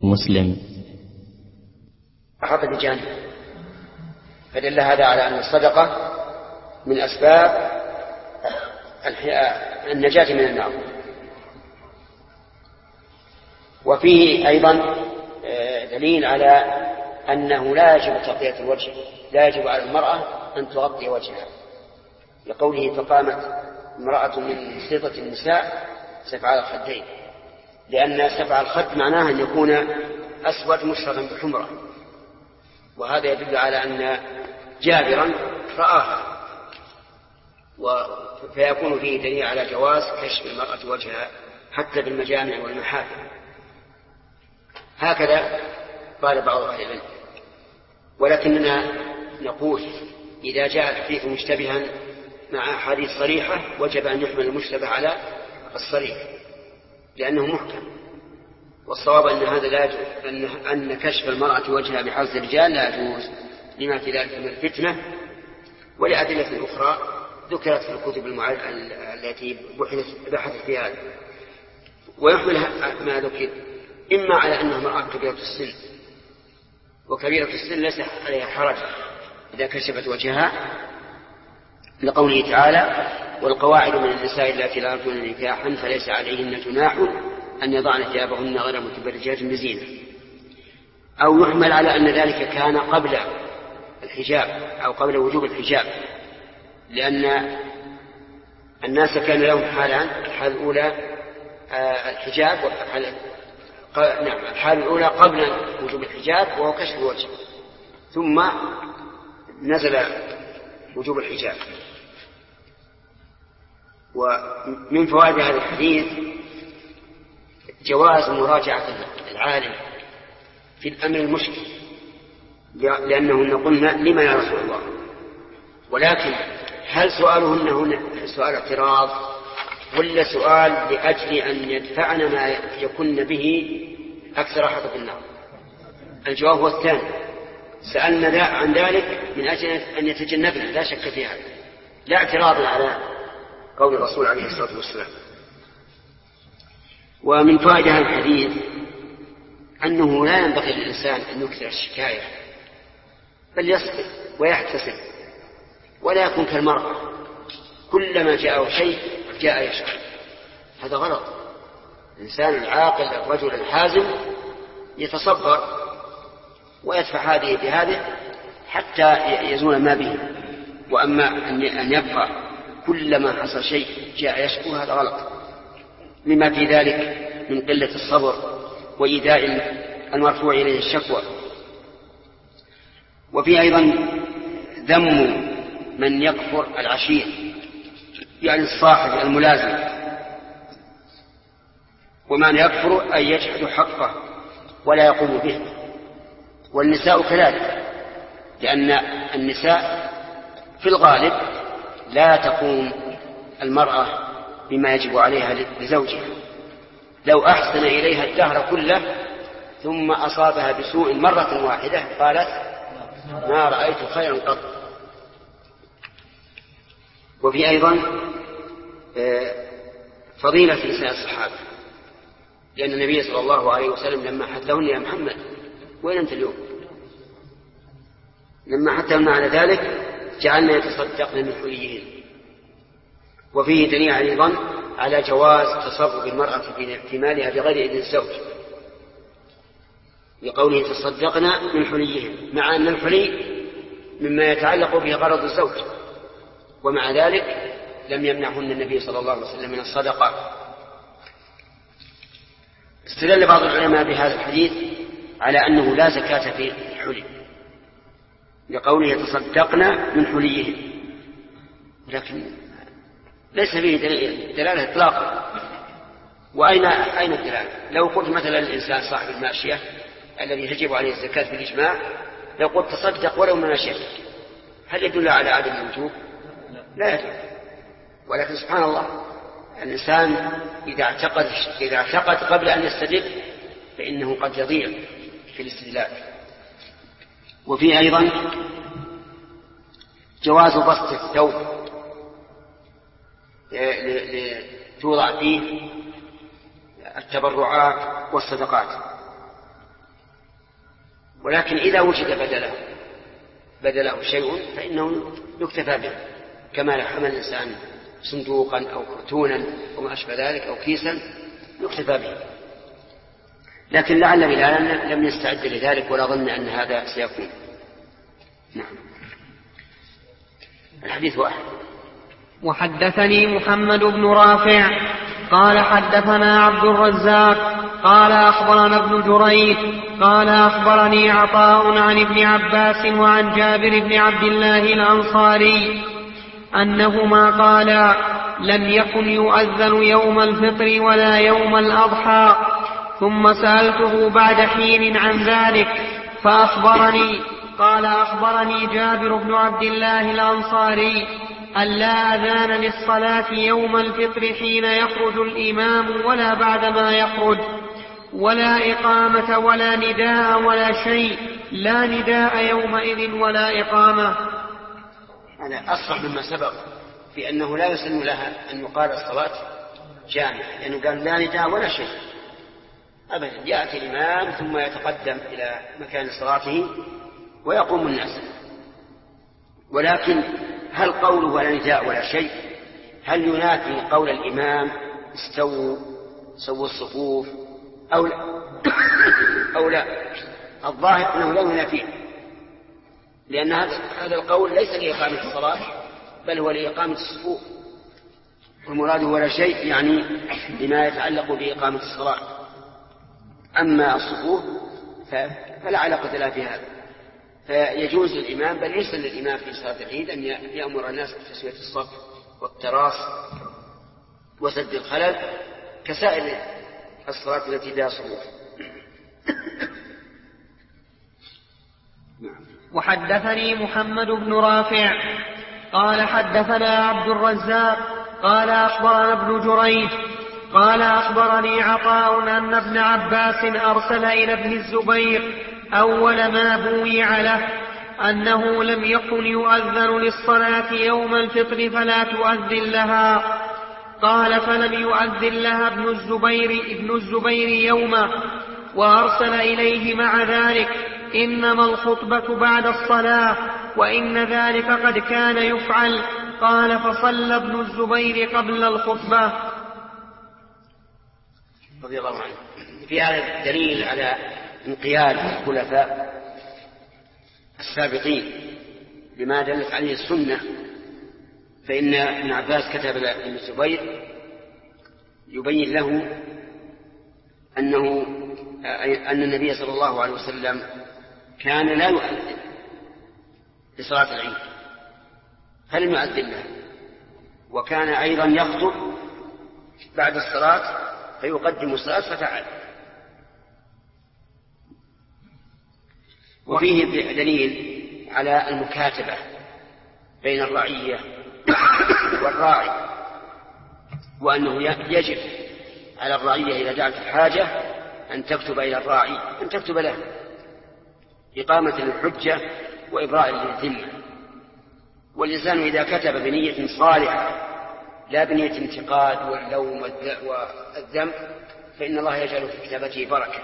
مسلم. أحط بجانب، فدل هذا على أن الصدقة من أسباب النجاة من النار. وفيه أيضا دليل على أنه لا يجب تغطية الوجه، لا يجب على المرأة أن تغطي وجهها، لقوله فقامت امرأة من سيطة النساء سفع الخدين، لأن سفع الخد معناه أن يكون أسود مشربا بحمرة، وهذا يدل على أن جابرا رآها، فيكون فيه دليل على جواز كشف المرأة وجهها حتى بالمجامع والمحافل. هكذا قال بعض أهل العلم. ولكننا نقول إذا جاء الحديث مشتبها مع أحاديث صريحة وجب أن يحمل المشتبه على الصريح لأنه محكم، والصواب أن هذا لا يجوز، أن كشف المرأة وجهها بحرز الرجال لا يجوز لما في ذلك من الفتنة ولأدلة أخرى ذكرت في الكتب التي بحثت في هذا. ويحمل ما ذكر إما على أنها امرأة كبيرة السن، وكبيرة السن ليس عليها حرج إذا كشفت وجهها، لقوله تعالى والقواعد من النساء اللاتي لا يرجون نكاحا فليس عليهن جناح أن يضعن ثيابهن غير متبرجات بزينة. أو يحمل على أن ذلك كان قبل الحجاب أو قبل وجوب الحجاب، لأن الناس كان لهم حالان، الحال الأولى الحجاب، الحال الأولى قبل وجوب الحجاب وهو كشف الوجه، ثم نزل وجوب الحجاب. ومن فوائد هذا الحديث جواز مراجعة العالم في الأمر المشكل، لأنهن قلنا لما يا رسول الله، ولكن هل سؤالهن هنا سؤال اعتراض ولا سؤال لأجل أن يدفعن ما يكن به أكثر حطب النار؟ الجواب هو الثاني، سألنا عن ذلك من أجل أن يتجنبنا، لا شك في هذا، لا اعتراض على قول الرسول عليه الصلاة والسلام. ومن فوائد هذا الحديث أنه لا ينبغي للإنسان أن يكثر الشكاية، بل يصبر ويحتسب ولا يكون كالمرأة كلما جاءه شيء جاء يشكو، هذا غلط. الإنسان العاقل الرجل الحازم يتصبر ويدفع هذه بهذه حتى يزول ما به، وأما أن يبقى كلما حصل شيء جاء يشكو هذا غلط، مما في ذلك من قلة الصبر وإيذاء المرفوع إليه الشكوى. وفي أيضا ذم من يكفر العشير، يعني الصاحب الملازم، ومن يكفر أن يجحد حقه ولا يقوم به. والنساء كذلك، لأن النساء في الغالب لا تقوم المرأة بما يجب عليها لزوجها، لو أحسن إليها الدهر كله ثم أصابها بسوء مرة واحدة قالت ما رأيت خيرا قط. وفي أيضا فضيلة نساء الصحابة، لأن النبي صلى الله عليه وسلم لما حثهن يا محمد وين أنت اليوم، لما حثهن على ذلك جعلنا يتصدقن من حليهن. وفيه دليل أيضا على جواز تصرف المرأة في مالها بغير إذن الزوج، لقوله تصدقن من حليهن، مع أن الحلي مما يتعلق به غرض الزوج، ومع ذلك لم يمنعهن النبي صلى الله عليه وسلم من الصدقة. استدل بعض العلماء بهذا الحديث على أنه لا زكاة في الحلي، لقوله يتصدقن من حليهن، لكن ليس فيه دلالة إطلاقا. وأين الدلالة؟ لو قلت مثلا الإنسان صاحب الماشية الذي تجب عليه الزكاة بالإجماع، لو قلت تصدق ولو من ماشيتك، هل يدل على عدم الوجوب؟ لا يدل. ولكن سبحان الله، الإنسان إذا اعتقد قبل أن يستدل فإنه قد يضيع في الاستدلال. وفي أيضا جواز بسط الثوب توضع فيه التبرعات والصدقات، ولكن إذا وجد بدله شيء فإنه يكتفى به، كما لو حمل الإنسان صندوقا أو كرتونا وما أشبه ذلك أو كيسا يكتفى به. لكن لعل بلالا لم يستعد لذلك ولا ظن أن هذا سيكون. نعم. الحديث واحد. وحدثني محمد بن رافع قال حدثنا عبد الرزاق قال أخبرنا ابن جريج قال أخبرني عطاء عن ابن عباس وعن جابر بن عبد الله الأنصاري أنهما قالا لم يكن يؤذن يوم الفطر ولا يوم الأضحى، ثم سألته بعد حين عن ذلك فأخبرني قال أخبرني جابر بن عبد الله الأنصاري أن لا أذان للصلاة يوم الفطر حين يخرج الإمام ولا بعدما يخرج، ولا إقامة ولا نداء ولا شيء، لا نداء يومئذ ولا إقامة. هذا أصح مما سبق في أنه لا يسن لها أن يقال الصلاة جامعة، لأنه قال لا نداء ولا شيء أبدا، يأتي الإمام ثم يتقدم إلى مكان صلاته ويقوم الناس. ولكن هل قوله ولا نداء ولا شيء هل ينافي قول الإمام استووا سووا الصفوف أو لا؟ الظاهر أنه لا ينافيه، لأن هذا القول ليس لإقامة الصلاة بل هو لإقامة الصفوف، والمراد ولا شيء يعني لما يتعلق بإقامة الصلاة. أما الصفوف فلا علاقة لها في هذا، فيجوز للإمام بل يسن للإمام في صلاة العيد أن يأمر الناس بتسوية الصف والتراص وسد الخلل كسائر الصلاة التي فيها صفوف. وحدثني محمد بن رافع قال حدثنا عبد الرزاق قال أخبرنا ابن جريج قال أخبرني عطاء أن ابن عباس أرسل إلى ابن الزبير أول ما بويع له أنه لم يكن يؤذن للصلاة يوم الفطر فلا تؤذن لها. قال فلم يؤذن لها ابن الزبير يوما، وأرسل إليه مع ذلك إنما الخطبة بعد الصلاة وإن ذلك قد كان يفعل. قال فصلى ابن الزبير قبل الخطبة. رضي الله عنه. في هذا الدليل على انقياد الخلفاء السابقين بما دلت عليه السنة، فإن ابن عباس كتب لابن الزبير يبين له أن النبي صلى الله عليه وسلم كان لا يؤذن لصلاة العيد فلم يؤذن له، وكان أيضا يخطب بعد الصلاة فيقدم الصلاة فتعال. وفيه دليل على المكاتبة بين الرعية والراعي، وأنه يجب على الرعية إذا دعت الحاجة أن تكتب إلى الراعي أن تكتب له إقامة للحجة وإبراء للذمة. والإنسان إذا كتب بنية صالحة لا بنية انتقاد واللوم والذم فإن الله يجعل في كتابته بركة.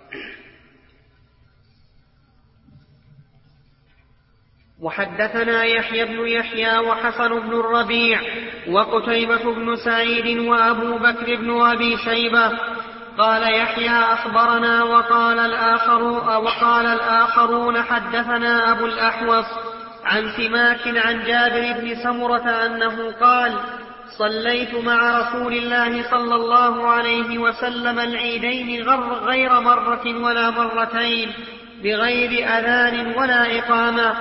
وحدثنا يحيى بن يحيى وحسن بن الربيع وقتيبة بن سعيد وأبو بكر بن أبي شيبة. قال يحيى أخبرنا وقال الآخرون حدثنا أبو الأحوص عن سماك عن جابر بن سمرة أنه قال صليت مع رسول الله صلى الله عليه وسلم العيدين غير مرة ولا مرتين بغير أذان ولا إقامة.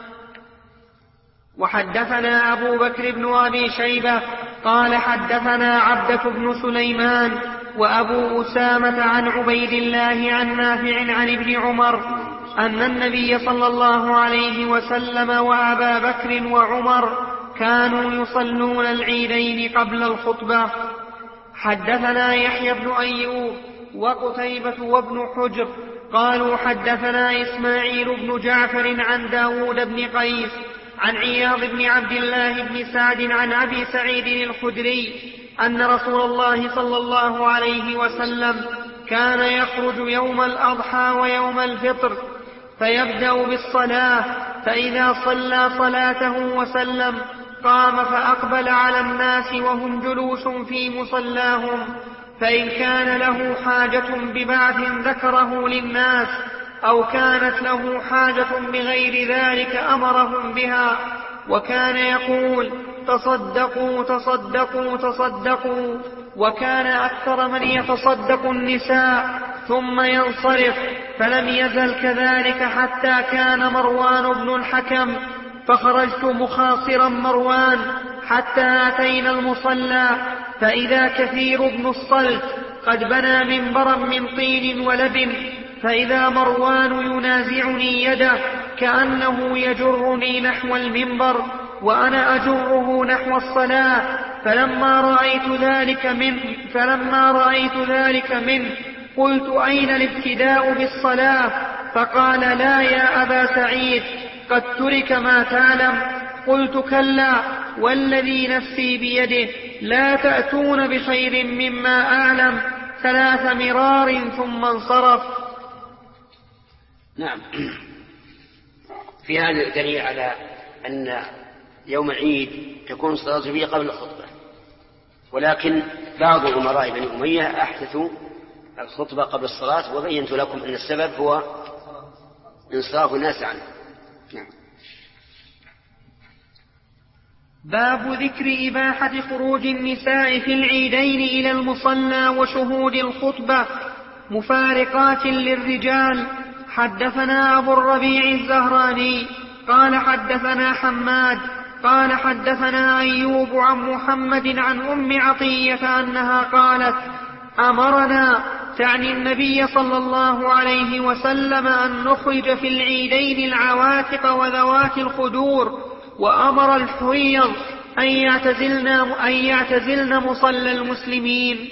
وحدثنا أبو بكر بن أبي شيبة قال حدثنا عبدة بن سليمان وأبو أسامة عن عبيد الله عن نافع عن ابن عمر أن النبي صلى الله عليه وسلم وأبا بكر وعمر كانوا يصلون العيدين قبل الخطبة. حدثنا يحيى بن أيوب وقتيبة وابن حجر قالوا حدثنا إسماعيل بن جعفر عن داود بن قيس عن عياض بن عبد الله بن سعد عن أبي سعيد الخدري أن رسول الله صلى الله عليه وسلم كان يخرج يوم الأضحى ويوم الفطر فيبدأ بالصلاة، فإذا صلى صلاته وسلم قام فأقبل على الناس وهم جلوس في مصلاهم، فإن كان له حاجة ببعث ذكره للناس أو كانت له حاجة بغير ذلك أمرهم بها، وكان يقول تصدقوا تصدقوا تصدقوا، وكان أكثر من يتصدق النساء ثم ينصرف، فلم يزل كذلك حتى كان مروان بن الحكم، فخرجت مخاصرا مروان حتى أتينا المصلى، فإذا كثير بن الصلت قد بنى منبرا من طين ولبن، فإذا مروان ينازعني يده كأنه يجرني نحو المنبر وأنا أجره نحو الصلاة، فلما رأيت ذلك منه قلت أين الابتداء بالصلاة؟ فقال لا يا أبا سعيد، قد ترك ما تعلم. قلت كلا والذي نفسي بيده لا تأتون بخير مما أعلم، 3 مرار ثم انصرف. نعم. في هذا دليل على أن يوم العيد تكون صلاة فيه قبل الخطبة، ولكن بعض أمراء بني أمية أحدثوا الخطبة قبل الصلاة، وبينت لكم أن السبب هو انصراف الناس عنه. نعم. باب ذكر إباحة خروج النساء في العيدين إلى المصلى وشهود الخطبة مفارقات للرجال. حدثنا أبو الربيع الزهراني قال حدثنا حماد قال حدثنا أيوب عن محمد عن أم عطية أنها قالت أمرنا، تعني النبي صلى الله عليه وسلم، أن نخرج في العيدين العواتق وذوات الخدور، وأمر الحيض أن يعتزلن مصلى المسلمين.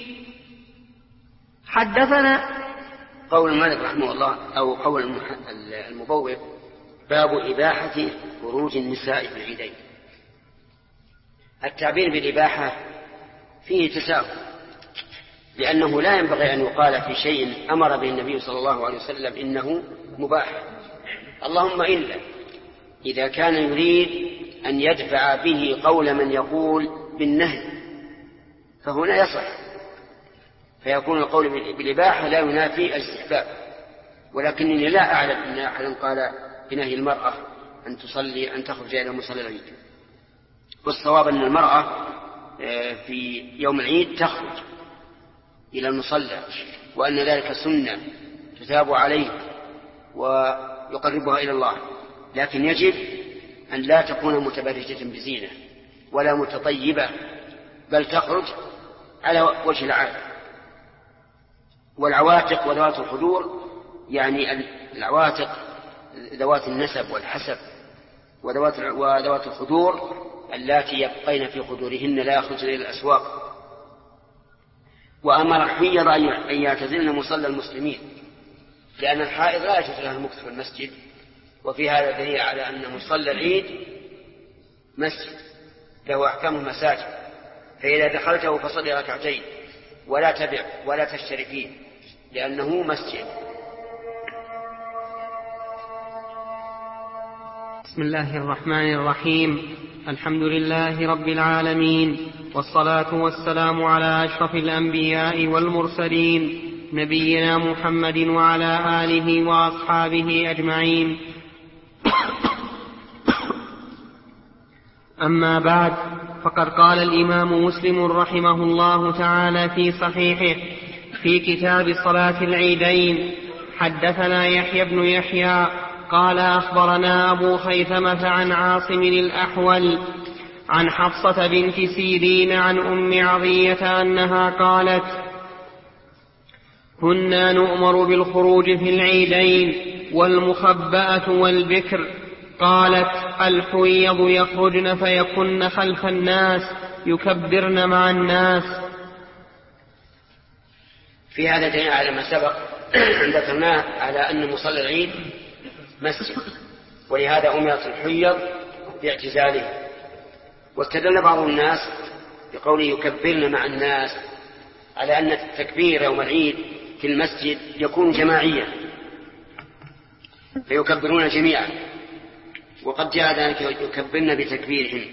حدثنا قول مالك رحمه الله أو قول المبوب باب إباحة خروج النساء في العيدين. التعبير بالإباحة فيه تساهل، لأنه لا ينبغي أن يقال في شيء أمر به النبي صلى الله عليه وسلم إنه مباح، اللهم إلا إذا كان يريد أن يدفع به قول من يقول بالنهي، فهنا يصح، فيكون القول بالإباحة لا ينافي الاستحباب. ولكنني لا أعلم أن أحدا قال بنهي المرأة أن تصلي أن تخرج إلى مصلى العيد. والصواب أن المرأة في يوم العيد تخرج إلى المصلى، وأن ذلك سنة تثاب عليه ويقربها إلى الله، لكن يجب أن لا تكون متبرجة بزينة ولا متطيبة، بل تخرج على وجه العادة. والعواتق وذوات الخدور يعني العواتق ذوات النسب والحسب، وذوات الخدور اللاتي يبقين في خدورهن لا يخرجن إلى الأسواق. وأمر الحيض أن يعتزلن مصلى المسلمين، لأن الحائض لا يجوز لها المكث في المسجد، وفي هذا دليل على أن مصلى العيد مسجد له أحكام المساجد، فإذا دخلته فصلي ركعتين ولا تبع ولا تشتري فيه لأنه مسجد. بسم الله الرحمن الرحيم. الحمد لله رب العالمين، والصلاة والسلام على أشرف الأنبياء والمرسلين، نبينا محمد وعلى آله وأصحابه أجمعين. أما بعد، فقد قال الإمام مسلم رحمه الله تعالى في صحيحه في كتاب صلاة العيدين: حدثنا يحيى بن يحيى قال أخبرنا أبو خيثمة عن عاصم الأحول عن حفصة بنت سيرين عن أم عطية أنها قالت: كنا نؤمر بالخروج في العيدين والمخبأة والبكر. قالت: الحيض يخرجن فيكن خلف الناس يكبرن مع الناس. في هذا دليل على ما سبق ذكرناه على أن مصلى العيد مسجد، ولهذا أمرت الحيض باعتزاله. واستدل بعض الناس بقوله يكبرن مع الناس على أن التكبير يوم العيد في المسجد يكون جماعيا، فيكبرون جميعا، وقد جاء ذلك يكبرن بتكبيرهم،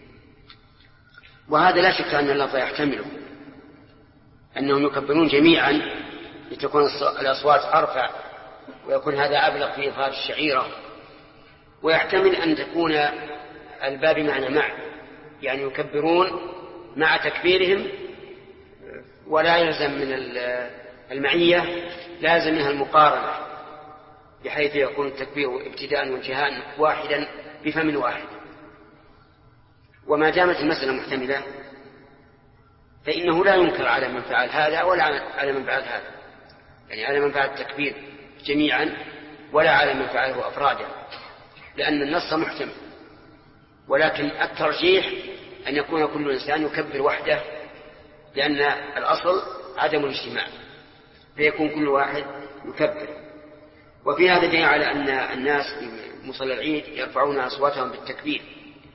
وهذا لا شك أن اللفظ يحتمله، أنهم يكبرون جميعا لتكون الأصوات أرفع ويكون هذا أبلغ في إظهار الشعيرة، ويحتمل أن تكون الباب معنى مع، يعني يكبرون مع تكبيرهم، ولا يلزم من المعية لازم منها المقارنة، بحيث يكون التكبير ابتداء وانتهاء واحدا بفم واحد. وما دامت المسألة محتملة فإنه لا ينكر على من فعل هذا ولا على من فعل هذا، يعني على من فعل التكبير جميعا ولا على من فعله أفرادا، لأن النص محتمل. ولكن الترجيح أن يكون كل إنسان يكبر وحده، لأن الأصل عدم الاجتماع، فيكون كل واحد يكبر. وفي هذا دليل على أن الناس في مصلى العيد يرفعون أصواتهم بالتكبير،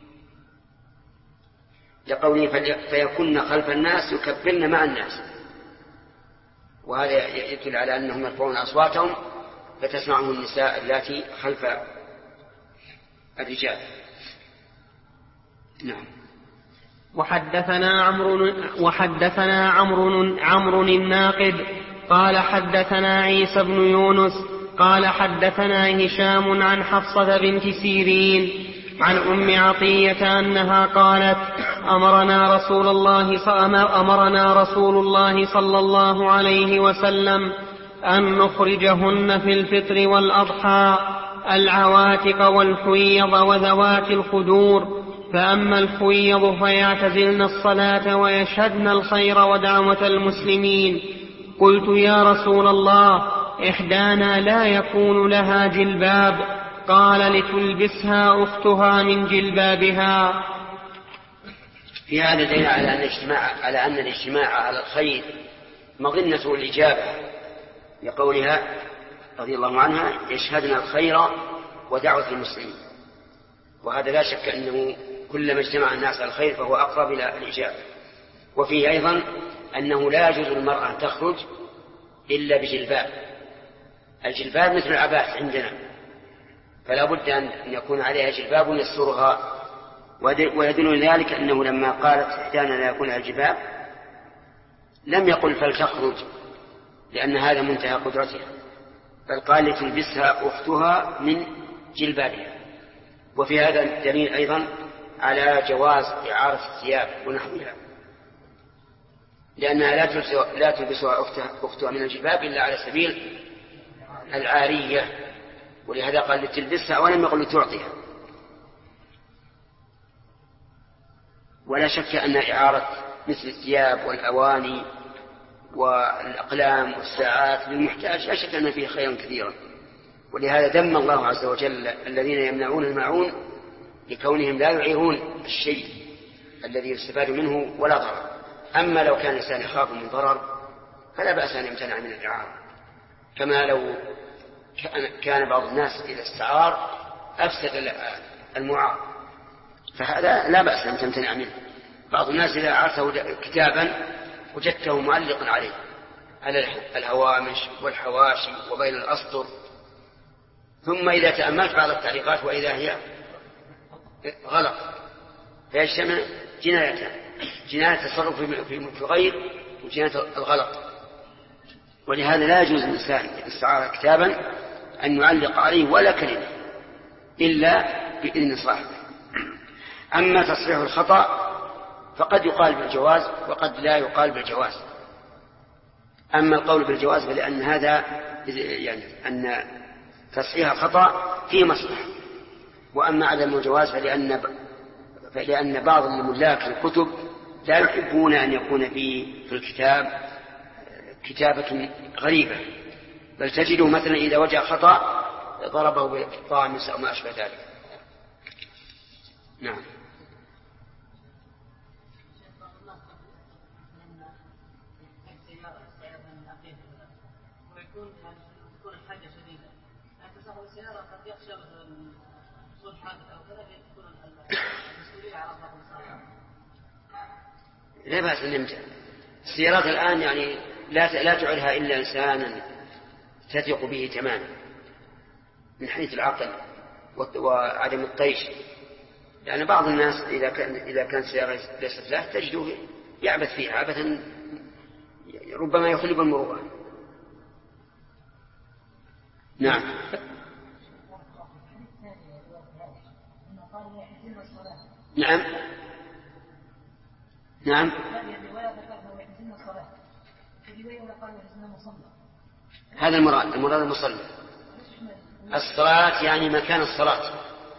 لقوله فيكون خلف الناس يكبرن مع الناس، وهذا يدل على أنهم يرفعون أصواتهم فتسمعهم النساء اللاتي خلف الرجال. نعم. وحدثنا عمرو الناقد قال حدثنا عيسى بن يونس قال حدثنا هشام عن حفصة بنت سيرين عن أم عطية أنها قالت أمرنا رسول الله صلى الله عليه وسلم أن نخرجهن في الفطر والأضحى العواتق والحيض وذوات الخدور، فأما الحيض فيعتزلن الصلاة ويشهدن الخير ودعوة المسلمين. قلت يا رسول الله إحدانا لا يكون لها جلباب؟ قال لتلبسها أختها من جلبابها. في هذا دليل على أن الاجتماع على الخير مظنة الإجابة، لقولها رضي الله عنها يشهدن الخير ودعوة المسلمين، وهذا لا شك أنه كلما اجتمع الناس على الخير فهو أقرب إلى الإجابة. وفيه أيضا أنه لا يجوز للمرأة أن تخرج إلا بجلباب، الجلباب مثل العباءة عندنا، فلا بد أن يكون عليها جلباب يسترها. ويدل ذلك أنه لما قالت إحدانا لا يكون لها جلباب لم يقل فلتخرج، لأن هذا منتهى قدرتها، بل قال لتلبسها أختها من جلبابها. وفي هذا دليل أيضا على جواز إعارة الثياب ونحوها، لأنها لا تلبسها أختها من الجلباب إلا على سبيل العارية، ولهذا قال لتلبسها ولم يقل لتعطيها. ولا شك أن إعارة مثل الثياب والأواني والأقلام والساعات للمحتاج لا شك أن فيه خيرا كثيرا، ولهذا ذم الله عز وجل الذين يمنعون الماعون لكونهم لا يعيرون الشيء الذي يستفاد منه ولا ضرر. أما لو كان الإنسان يخاف من ضرر فلا بأس أن يمتنع من الإعارة، كما لو كان بعض الناس إذا استعار أفسد المعار، فهذا لا بأس أن تمتنع منه. بعض الناس إذا أعرته كتابا وجدته معلقا عليه على الهوامش والحواشي وبين الأسطر، ثم إذا تأملت بعض التعليقات وإذا هي غلط، فيجتمع جنايتان: جناية التصرف في غير وجناية الغلط. ولهذا لا يجوز للإنسان إذا استعار كتابا أن يعلق عليه ولا كلمة إلا بإذن صاحبه. أما تصحيح الخطأ فقد يقال بالجواز وقد لا يقال بالجواز. أما القول بالجواز فلأن هذا يعني أن تصحيح الخطأ فيه مصلحة، وأما عدم الجواز فلأن بعض الملاك الكتب لا يحبون أن يكون في الكتاب كتابة غريبة، بل تجده مثلا إذا وجد خطأ ضربه بالطامس أو ما أشبه ذلك. نعم. لا بأس أن يمتع. السيارات الآن يعني لا تعرها إلا إنسانا تثق به تماما، من حيث العقل وعدم الطيش، لأن بعض الناس إذا كانت سيارة ليست له تجده يعبث فيها عبثا ربما يخلب المروءة. نعم. نعم. نعم. هذا المراد المصلى. الصلاة يعني مكان الصلاة.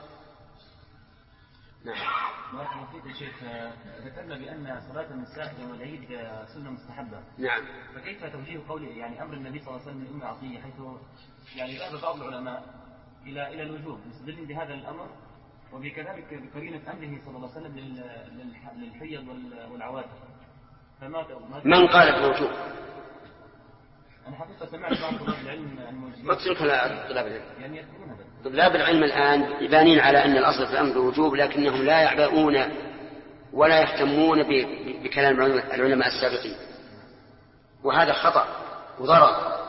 نعم. بارك فيك يا شيخ، ذكرنا بأن صلاة النساء يوم العيد سنة مستحبة. نعم. فكيف توجيه قوله يعني أمر النبي صلى الله عليه وسلم لأم عطية، حيث يعني ذهب بعض العلماء إلى الوجوب مستدلين بهذا الأمر، وبكذلك بقرينة أمره صلى الله عليه وسلم للحيض والعواتق. من قال بالوجوب؟ أنا حقيقة سمعت بعض طلاب العلم ما تترك طلاب العلم. يعني يذكرون هذا. طلاب العلم الآن يبانين على أن الأصل في الأمر الوجوب، لكنهم لا يعبؤون ولا يهتمون بكلام العلماء السابقين، وهذا خطأ وضرر.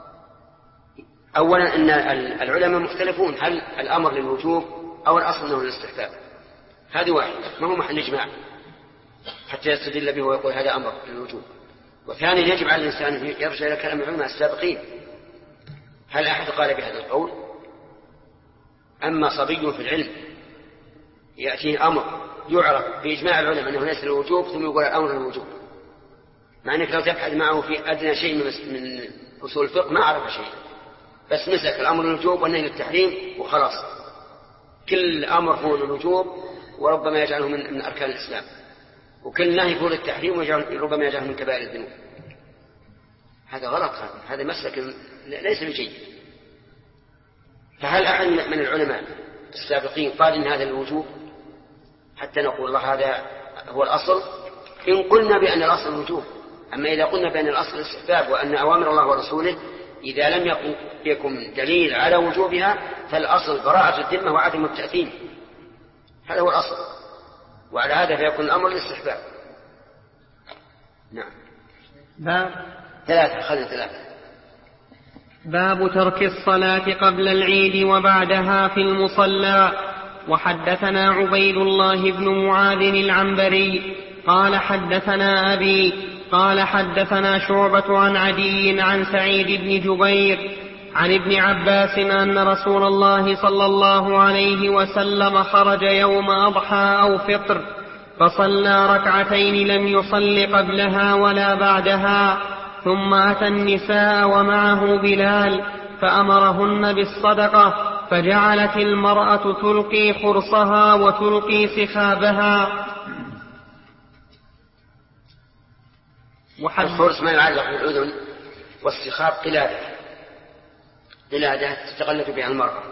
أولا أن العلماء مختلفون، هل الأمر للوجوب أو الأصل أنه للاستحباب؟ هذه واحد، ما هو محل إجماع حتى يستدل به ويقول هذا أمر للوجوب. وثانيا يجب على الإنسان أن يرجع إلى كلام العلماء السابقين، هل أحد قال بهذا القول؟ أما صبي في العلم يأتيه أمر يعرف بإجماع العلماء أنه ليس للوجوب ثم يقول الأمر للوجوب، مع أنك لو تبحث معه في أدنى شيء من أصول الفقه ما عرف شيء، بس مسك الأمر للوجوب والنهي للتحريم وخلاص. كل أمر هو للوجوب وربما يجعله من أركان الإسلام، وكل نهي هو للتحريم وربما يجعله من كبائر الذنوب. هذا غلط، هذا مسلك ليس بجيد. فهل أحد من العلماء السابقين قال إن هذا الوجوب حتى نقول الله هذا هو الأصل؟ إن قلنا بأن الأصل الوجوب. أما إذا قلنا بأن الأصل الاستحباب وأن أوامر الله ورسوله إذا لم يكن دليل على وجوبها فالأصل براءة الذمة وعدم التأثيم، هذا هو الأصل، وعلى هذا فيكون الأمر للاستحباب. نعم. ثلاثة. باب ترك الصلاة قبل العيد وبعدها في المصلى. وحدثنا عبيد الله بن معاذ العنبري قال حدثنا أبي قال حدثنا شعبة عن عدي عن سعيد بن جبير عن ابن عباس أن رسول الله صلى الله عليه وسلم خرج يوم أضحى أو فطر فصلى ركعتين لم يصل قبلها ولا بعدها، ثم أتى النساء ومعه بلال فأمرهن بالصدقة، فجعلت المرأة تلقي خرصها وتلقي سخابها. الخرص ما يعلق بالأذن، والسخاب قلادة تتغلف بها المرأة.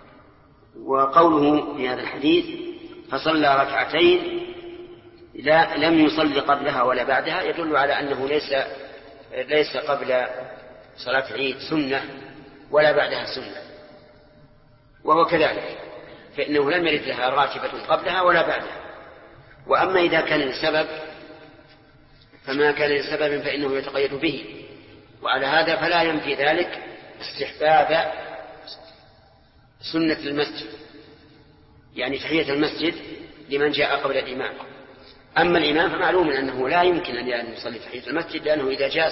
وقوله في هذا الحديث فصلى ركعتين لم يصلي قبلها ولا بعدها يدل على أنه ليس قبل صلاة العيد سنة ولا بعدها سنة، وهو كذلك، فإنه لم يرد لها راتبة قبلها ولا بعدها. وأما إذا كان لسبب فما كان لسبب فإنه يتقيد به، وعلى هذا فلا ينفي ذلك استحباب سنة المسجد، يعني تحية المسجد لمن جاء قبل الإمام. أما الإمام فمعلوم أنه لا يمكن أن يصلي تحية المسجد، لأنه إذا جاء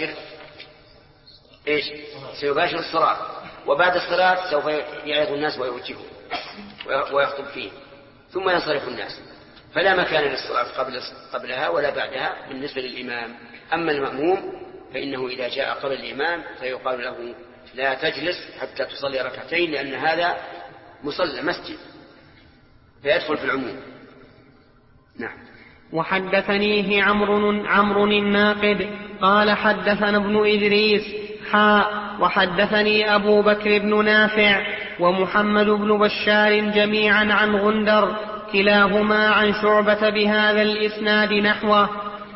سيباشر الصلاة، وبعد الصلاة سوف يعظ الناس ويوجههم ويخطب فيه ثم ينصرف الناس، فلا مكان للصلاة قبلها ولا بعدها بالنسبة للإمام. أما المأموم فإنه إذا جاء قبل الإمام فيقال له لا تجلس حتى تصلي ركعتين، لأن هذا مصلى مسجد فيدخل في العموم. نعم. وحدثنيه عمرو الناقد قال حدثنا ابن إدريس وحدثني أبو بكر بن نافع ومحمد بن بشار جميعا عن غندر كلاهما عن شعبة بهذا الإسناد نحوه.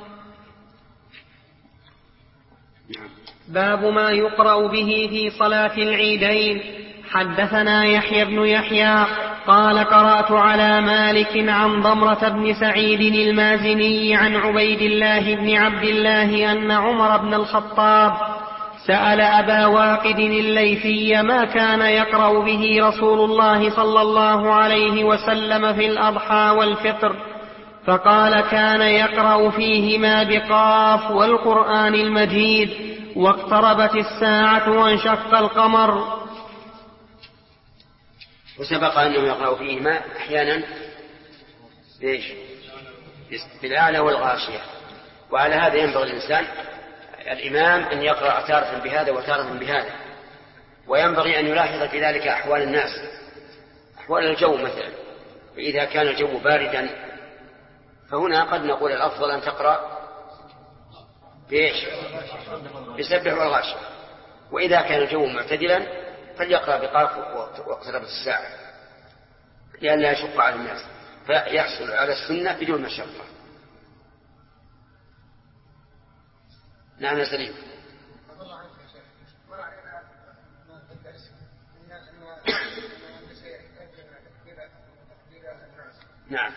باب ما يقرأ به في صلاة العيدين. حدثنا يحيى بن يحيى قال قرأت على مالك عن ضمرة بن سعيد المازني عن عبيد الله بن عبد الله أن عمر بن الخطاب سأل أبا واقد الليثي ما كان يقرأ به رسول الله صلى الله عليه وسلم في الأضحى والفطر، فقال كان يقرأ فيهما بقاف والقرآن المجيد واقتربت الساعة وانشق القمر. وسبق أنه يقرأ فيهما أحيانا بالأعلى والغاشية. وعلى هذا ينبغي الإنسان الإمام أن يقرأ تارة بهذا وتارة بهذا، وينبغي أن يلاحظ في ذلك أحوال الناس، أحوال الجو مثلا. فإذا كان الجو باردا فهنا قد نقول الأفضل أن تقرأ بسبح والغاشية، وإذا كان الجو معتدلا فليقرأ بقاف واقتربت الساعة لئلا يشق على الناس، فيحصل على السنة بدون مشقة. نعم يا سليم. نعم.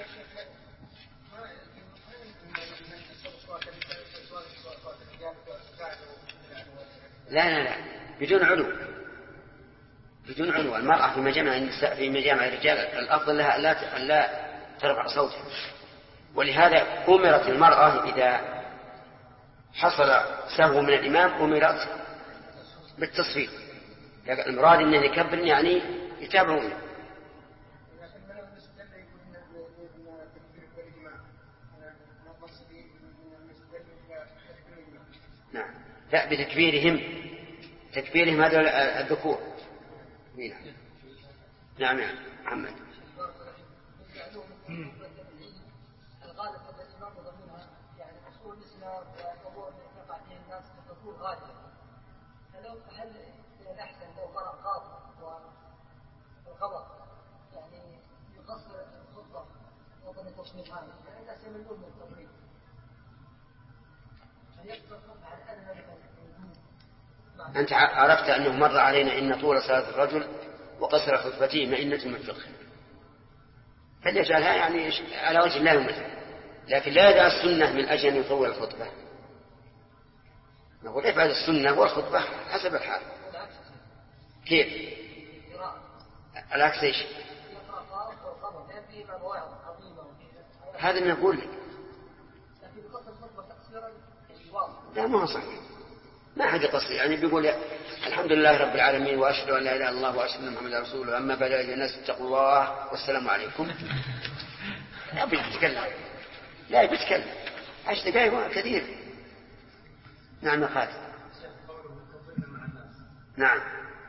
لا بدون علو، بدون علو. المرأة في مجامع النساء في مجامع الرجال الأفضل لها أن لا ترفع صوتها، ولهذا أمرت المرأة إذا حصل سهو من الإمام أمرت بالتصفيق. المراد أنه يكبر يعني يتابعون. نعم. لا تكبيرهم هذا الذكور. نعم يا محمد. الغالب أن الإمام يضمنها يعني أصول الإسلام وأمور يقع فيها الناس تكون غالبا، هل الأحسن لو قرأ قاف والخبر يعني يقصر الخطبة وضم التصميم هذا يعني الناس يملون من التطبيق، هل يقصر الخطبة على أدنى من أنت عرفت أنه مر علينا إن طول صلاة الرجل وقصر خطبته مئنة من فقه، فليجعلها يعني على وجه الله مثلا، لكن لا يدع السنة من أجل أن يطول الخطبة. نقول افعل السنة والخطبة حسب الحال. كيف؟ العكس ايش؟ هذا اللي نقول لك. لا ما هو صحيح، ما حد يقصر يعني بيقول الحمد لله رب العالمين وأشهد أن لا إله إلا الله وأشهد أن محمدا رسول الله، أما بعد أيها الناس اتقوا الله والسلام عليكم. لا بيتكلم، لا بيتكلم 10 دقائق كثير. نعم يا خالد. نعم.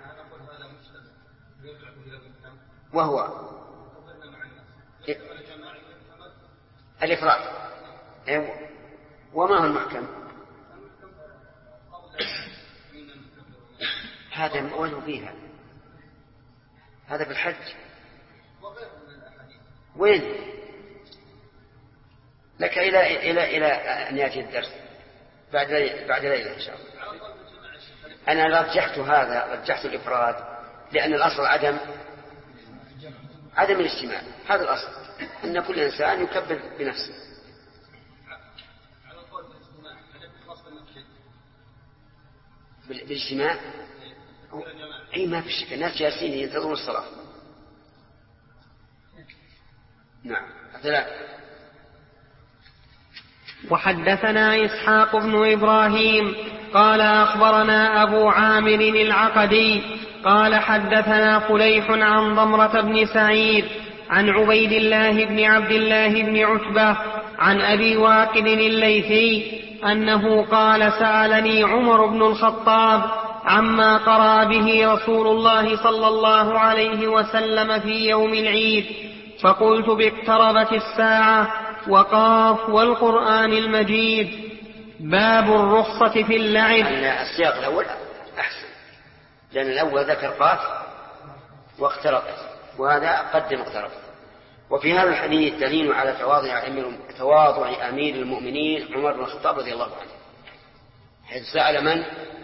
وهو الإفراد. وما هو المحكم؟ هذا وين فيها؟ هذا في الحج. وين؟ لك إلى أن يأتي الدرس بعد ليلة إن شاء الله. أنا رجحت الإفراد لأن الأصل عدم الاجتماع، هذا الأصل أن كل إنسان يكبر بنفسه. بالاجتماع أي ما في شك، الناس جالسين ينتظرون الصلاة. نعم. 3. وحدثنا إسحاق بن إبراهيم قال أخبرنا أبو عامر العقدي قال حدثنا فليح عن ضمرة بن سعيد عن عبيد الله بن عبد الله بن عتبة عن أبي واقد الليثي أنه قال سألني عمر بن الخطاب عما قرأ به رسول الله صلى الله عليه وسلم في يوم العيد، فقلت باقتربت الساعة وقاف والقرآن المجيد. باب الرخصة في اللعب. السياق الأول أحسن، لأن الأول ذكر قاف واقتربت، وهذا قدم اقتربت. وفي هذا الحديث دليل على تواضع أمير المؤمنين عمر بن الخطاب رضي الله عنه، حيث سأل من؟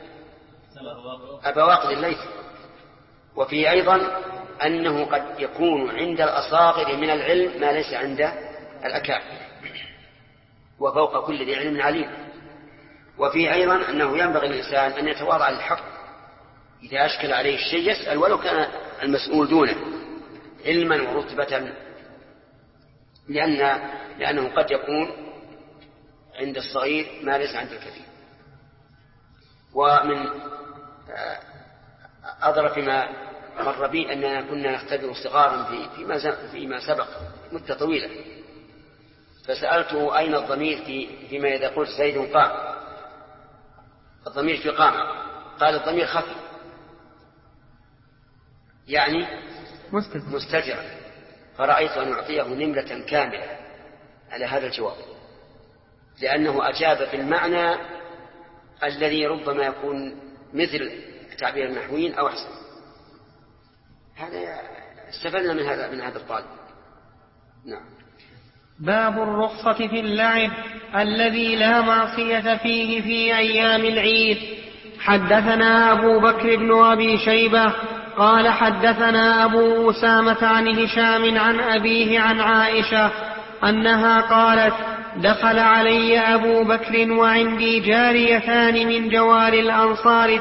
أبا واقد الليثي. وفي أيضا أنه قد يكون عند الأصاغر من العلم ما ليس عند الأكابر، وفوق كل ذي علم عليم. وفي أيضا أنه ينبغي للإنسان أن يتواضع للحق، إذا أشكل عليه الشيء يسأل ولو كان المسؤول دونه علما ورتبة، لأنه قد يكون عند الصغير ما ليس عند الكبير. ومن أظرف ما مر بي أننا كنا نختبر صغارا فيما سبق مدة طويلة، فسألته أين الضمير فيما إذا قلت زيد قام، الضمير في قام، قال الضمير خفي يعني مستترا، فرأيت أن أعطيه نملة كاملة على هذا الجواب، لأنه أجاب بالمعنى الذي ربما يكون مثل تعبير النحويين أو أحسن. هذا استفدنا من هذا الطالب. نعم. باب الرخصة في اللعب الذي لا معصية فيه في أيام العيد. حدثنا أبو بكر بن أبي شيبة قال حدثنا أبو أسامة عن هشام عن أبيه عن عائشة أنها قالت: دخل علي أبو بكر وعندي جاريتان من جوار الأنصار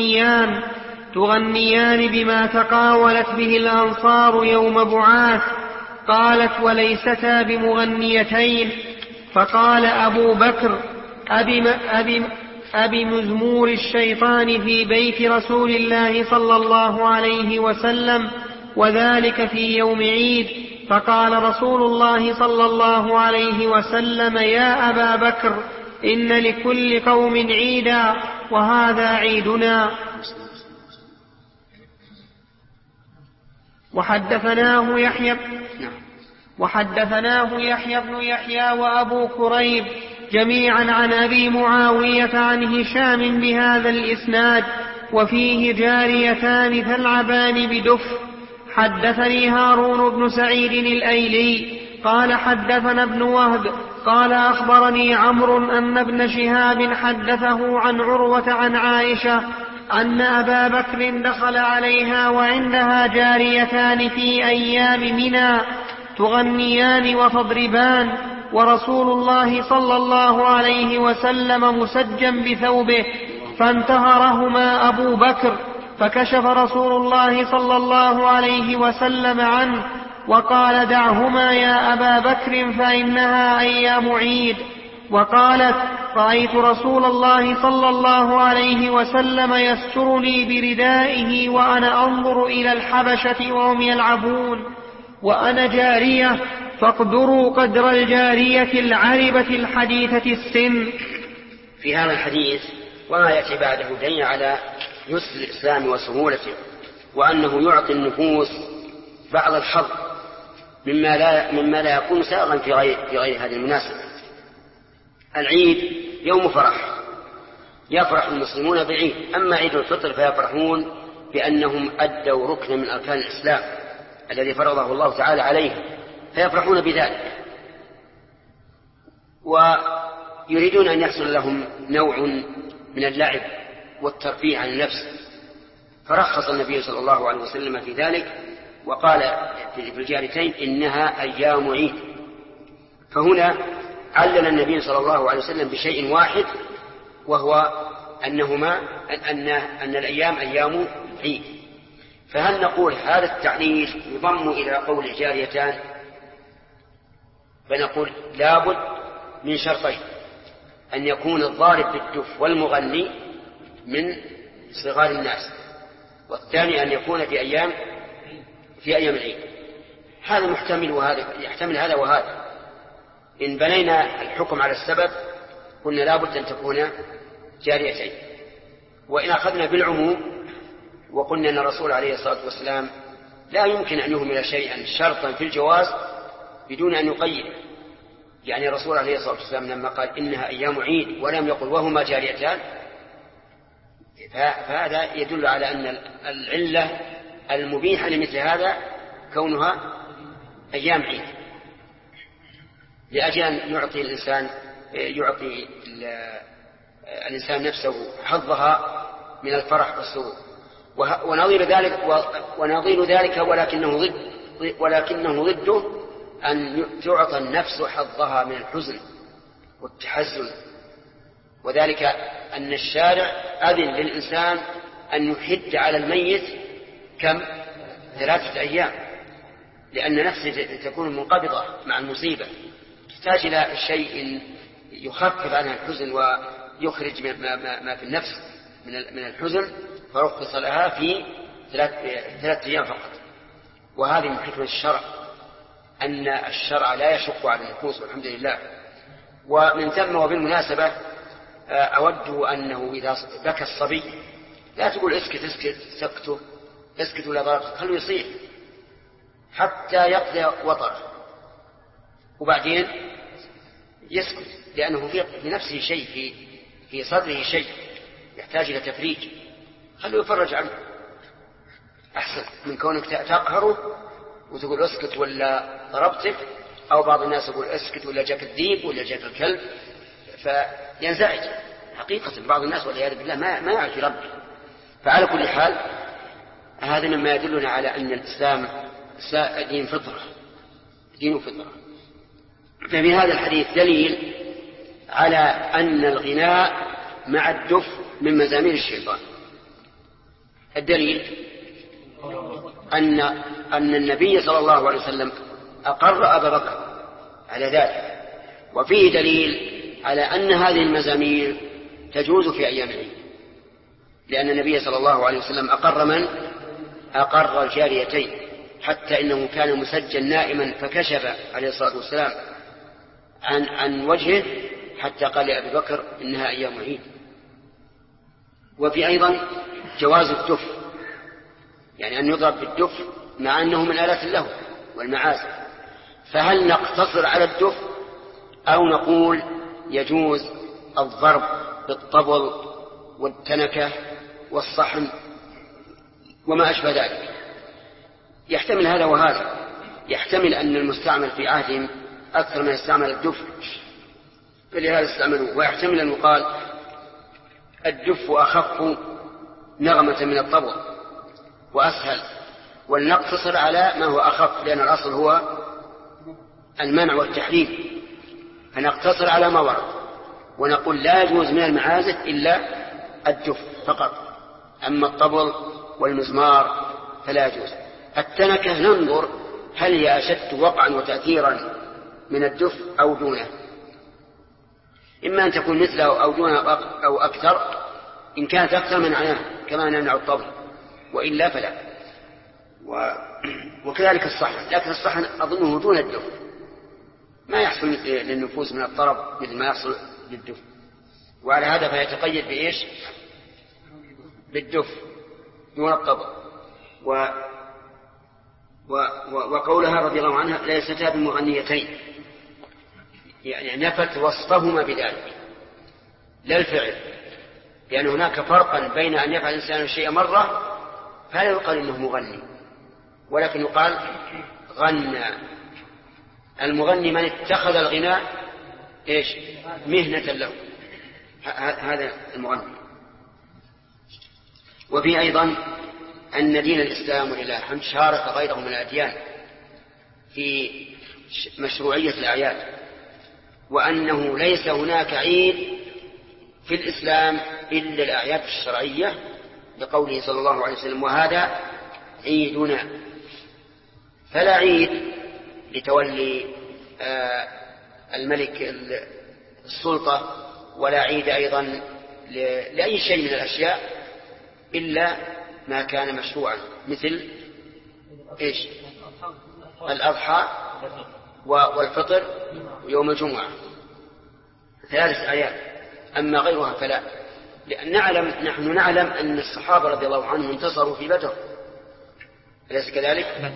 تغنيان بما تقاولت به الأنصار يوم بعاث. قالت: وليستا بمغنيتين. فقال أبو بكر: أبي مزمور الشيطان في بيت رسول الله صلى الله عليه وسلم، وذلك في يوم عيد. فقال رسول الله صلى الله عليه وسلم: يا أبا بكر، إن لكل قوم عيدا وهذا عيدنا. وحدثناه يحيى بن يحيى وأبو كريب جميعا عن أبي معاوية عن هشام بهذا الإسناد، وفيه جاريتان تلعبان بدف. حدثني هارون بن سعيد الأيلي قال حدثنا ابن وهب قال أخبرني عمرو أن ابن شهاب حدثه عن عروة عن عائشة أن أبا بكر دخل عليها وعندها جاريتان في أيام منى تغنيان وتضربان، ورسول الله صلى الله عليه وسلم مسجا بثوبه، فانتهرهما أبو بكر، فكشف رسول الله صلى الله عليه وسلم عنه وقال: دعهما يا أبا بكر فإنها أيام عيد. وقالت: رأيت رسول الله صلى الله عليه وسلم يسترني بردائه وأنا أنظر إلى الحبشة وهم يلعبون وأنا جارية، فاقدروا قدر الجارية العربة الحديثة السن. في هذا الحديث وما يأتي بعده دليل على يسر الإسلام وسهولته، وأنه يعطي النفوس بعض الحظ مما لا يكون سائغا في غير هذه المناسبة. العيد يوم فرح، يفرح المسلمون بعيد. أما عيد الفطر فيفرحون بأنهم أدوا ركنا من أركان الإسلام الذي فرضه الله تعالى عليهم، فيفرحون بذلك، ويريدون أن يحصل لهم نوع من اللعب والترفيه عن النفس، فرخص النبي صلى الله عليه وسلم في ذلك، وقال في الجاريتين: إنها أيام عيد. فهنا علل النبي صلى الله عليه وسلم بشيء واحد، وهو أن الأيام أيام عيد. فهل نقول هذا التعليل يضم إلى قول الجاريتان؟ فنقول لابد من شرطين: أن يكون الضارب بالدف والمغني من صغار الناس، والثاني أن يكون في أيام العيد. هذا محتمل وهذا يحتمل هذا وهذا. إن بنينا الحكم على السبب قلنا لابد أن تكون جاريتين، وإن أخذنا بالعموم وقلنا أن الرسول عليه الصلاة والسلام لا يمكن أن يهمل شيئا شرطا في الجواز بدون أن يقيد. يعني الرسول عليه الصلاة والسلام لما قال إنها أيام عيد ولم يقل وهما جاريتان، فهذا يدل على أن العلة المبيحة لمثل هذا كونها أيام عيد، لأجل أن يعطي الإنسان نفسه حظها من الفرح والسرور. ونظير ذلك ولكنه ضده أن تعطى النفس حظها من الحزن والتحزن وذلك أن الشارع أذن للإنسان أن يحد على الميت كم 3 أيام، لأن نفسه تكون منقبضة مع المصيبة، تحتاج إلى شيء يخفف عنها الحزن ويخرج ما في النفس من الحزن، فرخص لها في 3 أيام فقط. وهذه من حكمة الشرع، أن الشرع لا يشق على النفوس والحمد لله. ومن ثم وبالمناسبة أود أنه إذا بكى الصبي لا تقول اسكت ولا ضربت، خلوا يصيح حتى يقضي وطره وبعدين يسكت، لأنه في نفسه شيء، في صدره شيء يحتاج إلى تفريج، خلوا يفرج عنه أحسن من كونك تقهره وتقول اسكت ولا ضربتك، أو بعض الناس يقول اسكت ولا جاك الذيب ولا جاك الكلب فينزعج. حقيقة بعض الناس والعياذ بالله ما يعرف يربي. فعلى كل حال هذا مما يدلنا على أن الإسلام دين فطرة، دين فطرة. ففي هذا الحديث دليل على أن الغناء مع الدف من مزامير الشيطان. الدليل أن النبي صلى الله عليه وسلم أقر أبا بكر على ذلك، وفيه دليل على أن هذه المزامير تجوز في أيام العيد، لأن النبي صلى الله عليه وسلم أقر الجاريتين، حتى إنه كان مسجل نائما فكشف عليه الصلاة والسلام عن وجهه حتى قال لأبي بكر إنها أيام عيد. وفي أيضا جواز الدف، يعني أن يضرب بالدف مع أنه من آلات اللهو والمعازف. فهل نقتصر على الدف أو نقول يجوز الضرب بالطبل والتنكة والصحن وما أشبه ذلك؟ يحتمل هذا وهذا، يحتمل أن المستعمل في عهدهم أكثر من استعمل الدف فلهذا استعملوه، ويحتمل أن يقال الدف أخف نغمة من الطبل وأسهل، ولنقتصر على ما هو أخف، لأن الأصل هو المنع والتحريم، فنقتصر على ما ورد ونقول لا يجوز من المعازف إلا الدف فقط، أما الطبل والمزمار فلا يجوز. التنكة ننظر هل هي أشد وقعا وتأثيرا من الدف أو دونه، إما أن تكون مثله أو دونه أو أكثر، إن كانت أكثر منعناه كما نمنع الطبل، وإلا فلا. وكذلك الصحن، لكن الصحن أظنه دون الدف، ما يحصل للنفوس من الطرب مثل ما يحصل للدف، وعلى هذا فيتقيد بإيش؟ بالدف دون الطبل. وقولها رضي الله عنها ليستا بمغنيتين، يعني نفت وصفهما بذلك لا الفعل، لأن هناك فرقا بين أن يفعل الإنسان الشيء مرة فلا يقال إنه مغني، ولكن يقال غنى. المغني من اتخذ الغناء إيش؟ مهنة له، هذا المغني. وفي أيضا أن دين الإسلام ولله الحمد شارك غيره من الأديان في مشروعية الأعياد، وأنه ليس هناك عيد في الإسلام إلا الأعياد الشرعية، بقوله صلى الله عليه وسلم وهذا عيدنا. فلا عيد لتولي الملك السلطة، ولا عيد أيضا لأي شيء من الأشياء إلا ما كان مشروعا، مثل إيش؟ الأضحى والفطر ويوم الجمعة، 3 أيام. أما غيرها فلا، لأن نحن نعلم أن الصحابة رضي الله عنهم انتصروا في بدر، أليس كذلك؟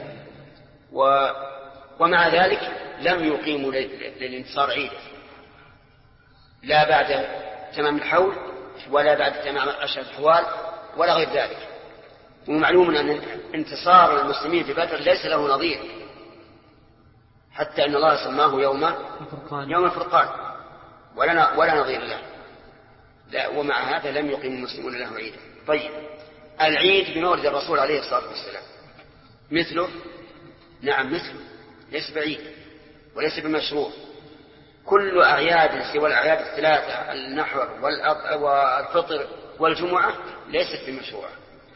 ومع ذلك لم يقيموا للانتصار عيدا، لا بعد تمام الحول ولا بعد تمام 10 أحوال ولا غير ذلك. ومعلوم أن انتصار المسلمين في بدر ليس له نظير، حتى أن الله سماه يوم الفرقان ولا نظير له. لا، ومع هذا لم يقيم المسلمون له عيدا. طيب، العيد بمولد الرسول عليه الصلاة والسلام مثله؟ نعم مثله، ليس بعيد وليس بمشروع، كل أعياد سوى الأعياد الثلاثة النحر والفطر والجمعة ليست بمشروعة.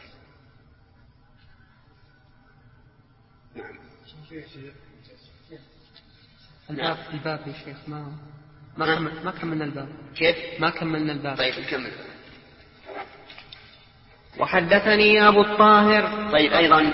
نعم. الباب يا شيخ ما كملنا الباب. كيف؟ ما كملنا الباب. طيب نكمل. وحدثني أبو الطاهر. طيب أيضا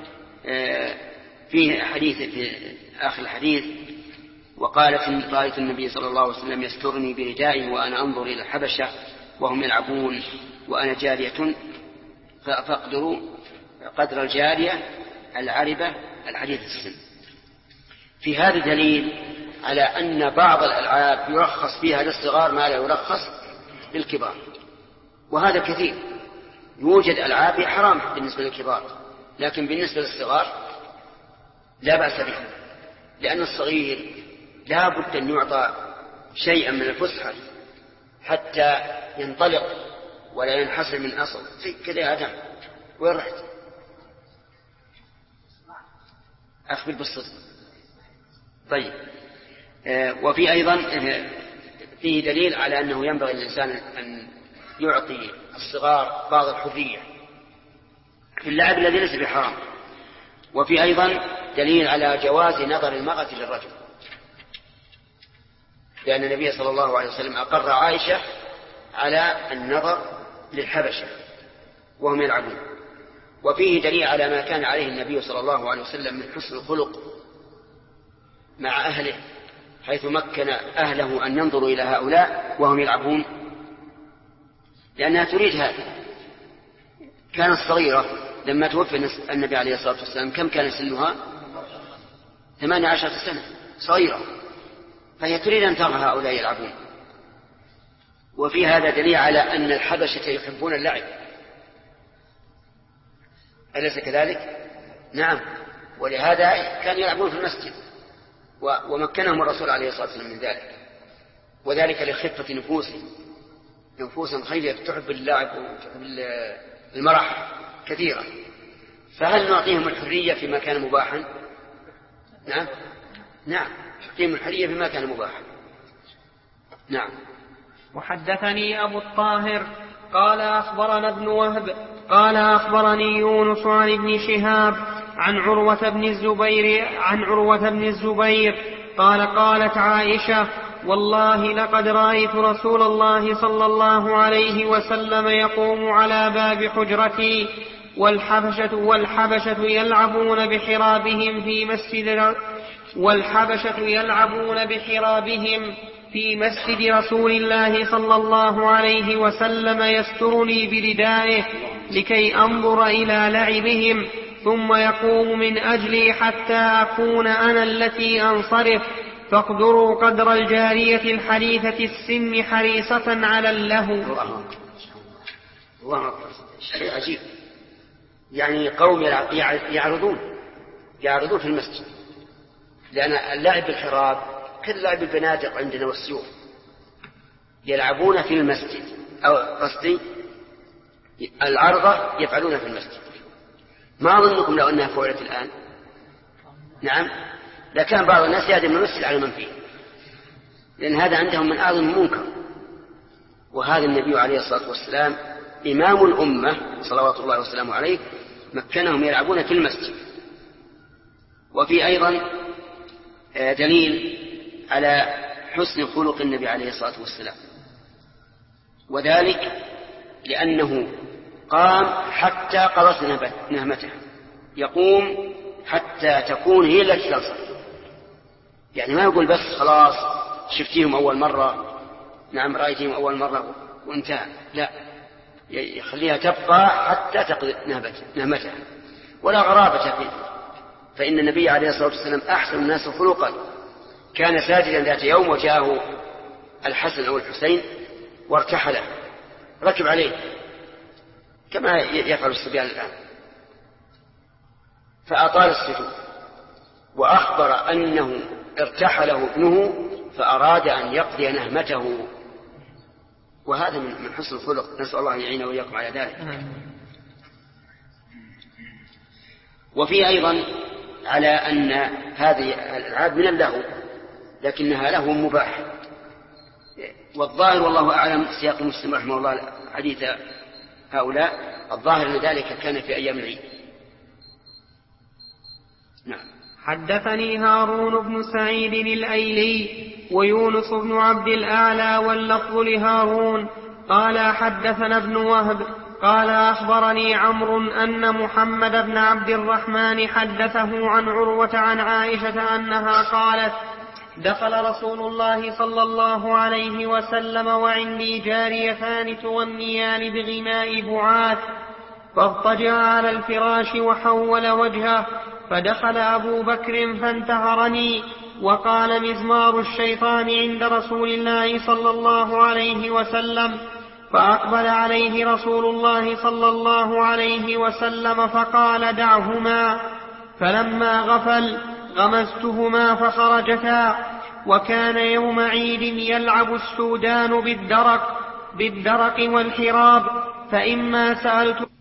فيه حديث في آخر الحديث: وقالت رأيت النبي صلى الله عليه وسلم يسترني بردائه وأنا أنظر إلى الحبشة وهم يلعبون وأنا جارية فأقدر قدر الجارية العربة الحديث السن. في هذا دليل على أن بعض الألعاب يرخص فيها للصغار ما لا يرخص للكبار، وهذا كثير. يوجد ألعاب حرام بالنسبة للكبار، لكن بالنسبة للصغار لا بأس بها، لأن الصغير لا بد أن يعطى شيئا من الفسحة حتى ينطلق ولا ينحسر من أصل. كذا آدم وين رحت؟ أخبر بالصدق. طيب وفي أيضا فيه دليل على أنه ينبغي للإنسان أن يعطي الصغار بعض الحرية في اللعب الذي ليس بحرام. وفي أيضا دليل على جواز نظر المرأة للرجل، لأن النبي صلى الله عليه وسلم أقر عائشة على النظر للحبشة وهم يلعبون. وفيه دليل على ما كان عليه النبي صلى الله عليه وسلم من حسن الخلق مع أهله، حيث مكن أهله أن ينظروا إلى هؤلاء وهم يلعبون، لأنها تريد هذا. كانت صغيرة لما توفي النبي عليه الصلاة والسلام، كم كان سنها؟ 18 سنة، صغيرة، فهي تريد أن ترى هؤلاء يلعبون. وفي هذا دليل على أن الحبشة يحبون اللعب، أليس كذلك؟ نعم. ولهذا كانوا يلعبون في المسجد ومكنهم الرسول عليه الصلاة والسلام من ذلك، وذلك لخفة نفوسهم خيرة تحب اللعب وتحب المرح كثيرا. فهل نعطيهم الحرية فيما كان مباحا؟ نعم نعطيهم الحرية فيما كان مباحا. نعم. وحدثني أبو الطاهر قال أخبرنا ابن وهب قال أخبرني يونس عن ابن شهاب عن عروة بن الزبير قال قالت عائشة: والله لقد رأيت رسول الله صلى الله عليه وسلم يقوم على باب حجرتي والحبشة يلعبون بحرابهم في مسجد رسول الله صلى الله عليه وسلم يسترني بردائه لكي أنظر إلى لعبهم، ثم يقوم من أجلي حتى أكون أنا التي أنصرف، فاقدروا قدر الجارية الحديثة السن حريصة على اللهو. الله أكبر، شيء عجيب. يعني قوم يعرضون في المسجد، لأن اللعب بالحراب كاللعب بالبنادق عندنا والسيوف، يلعبون في المسجد، أو قصدي العرضة يفعلون في المسجد. ما أظنكم لو أنها فعلت الآن، نعم، لكان بعض الناس يهدم المسجد على من فيه، لأن هذا عندهم من أعظم المنكر. وهذا النبي عليه الصلاة والسلام إمام الأمة صلوات الله وسلامه عليه مكنهم يلعبون في المسجد. وفي أيضا دليل على حسن خلق النبي عليه الصلاة والسلام، وذلك لأنه قام حتى قضت نهمته، يقوم حتى تكون هي التي تنصر. يعني ما يقول بس خلاص شفتيهم أول مرة، نعم رأيتهم أول مرة وانتهى، لا، يخليها تبقى حتى تقضي نهمتها. ولا غرابة فيه، فإن النبي عليه الصلاة والسلام أحسن الناس خلقا، كان ساجدا ذات يوم وجاءه الحسن أو الحسين وارتحله، ركب عليه كما يفعل الصبيان الآن، فأطال السجود، وأخبر أنه ارتحله ابنه فأراد أن يقضي نهمته. وهذا من حسن الخلق، نسأل الله أن يعين وإياكم على ذلك. وفي أيضا على أن هذه الألعاب من اللهو، لكنها له مباح. والظاهر والله أعلم سياق مسلم رحمه الله حديث هؤلاء، الظاهر أن ذلك كان في أيام العيد. نعم. حدثني هارون بن سعيد الأيلي ويونس بن عبد الأعلى واللفظ لهارون قال حدثنا ابن وهب قال أخبرني عمرو أن محمد بن عبد الرحمن حدثه عن عروة عن عائشة أنها قالت دخل رسول الله صلى الله عليه وسلم وعندي جاريتان تغنيان بغناء بعاث، فاضطجع على الفراش وحول وجهه، فدخل أبو بكر فانتهرني وقال مزمار الشيطان عند رسول الله صلى الله عليه وسلم، فأقبل عليه رسول الله صلى الله عليه وسلم فقال دعهما، فلما غفل غمزتهما فخرجتا. وكان يوم عيد يلعب السودان بالدرق والحراب، فإما سألت